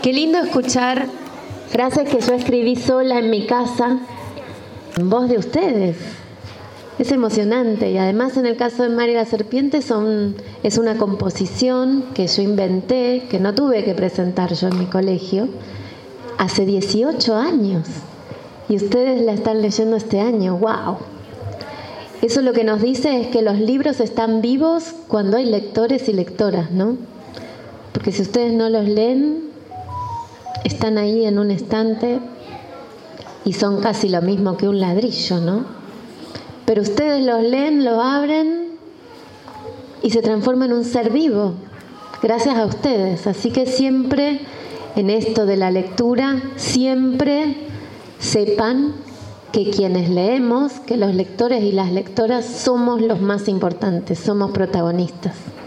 Qué lindo escuchar frases que yo escribí sola en mi casa, en voz de ustedes. Es emocionante, y además en el caso de Mar y la serpiente es una composición que yo inventé, que no tuve que presentar yo en mi colegio, hace 18 años. Y ustedes la están leyendo este año. ¡Wow! Eso lo que nos dice es que los libros están vivos cuando hay lectores y lectoras, ¿no? Porque si ustedes no los leen, están ahí en un estante y son casi lo mismo que un ladrillo, ¿no? Pero ustedes los leen, lo abren y se transforma en un ser vivo, gracias a ustedes. Así que siempre, en esto de la lectura, siempre sepan que quienes leemos, que los lectores y las lectoras somos los más importantes, somos protagonistas.